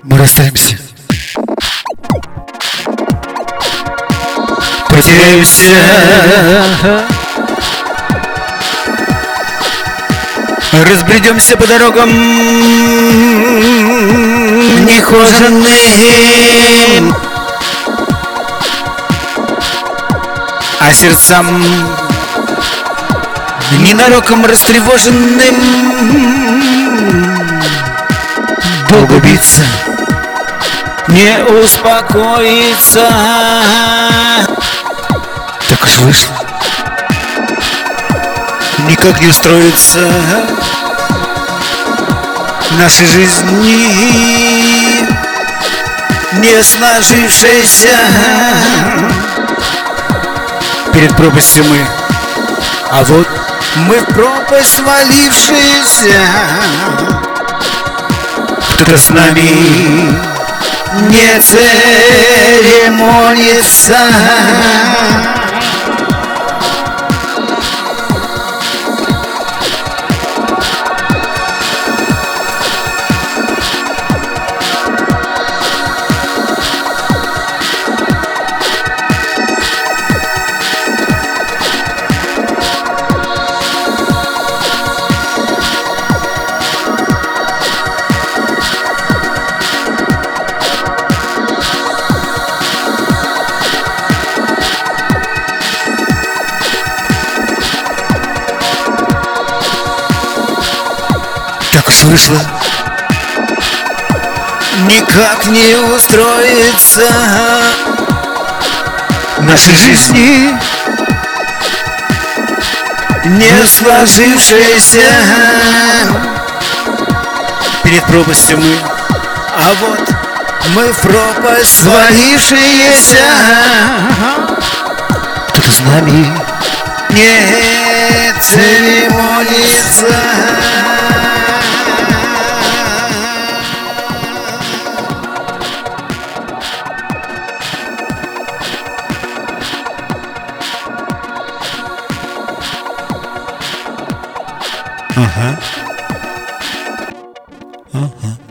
Мы расстаемся, потеряемся, разбредемся по дорогам нехоженным, а сердцам ненароком растревоженным долго биться, не успокоиться. Так уж вышло, никак не устроиться нашей жизни, не сложившейся. Перед пропастью мы, а вот мы в пропасть свалившиеся. Кто-то с нами не церемонится. Так уж вышло, никак не устроиться нашей жизни, не сложившейся. Перед пропастью мы, а вот мы в пропасть свалившиеся. Кто-то с нами не церемонится. Ага. Ага.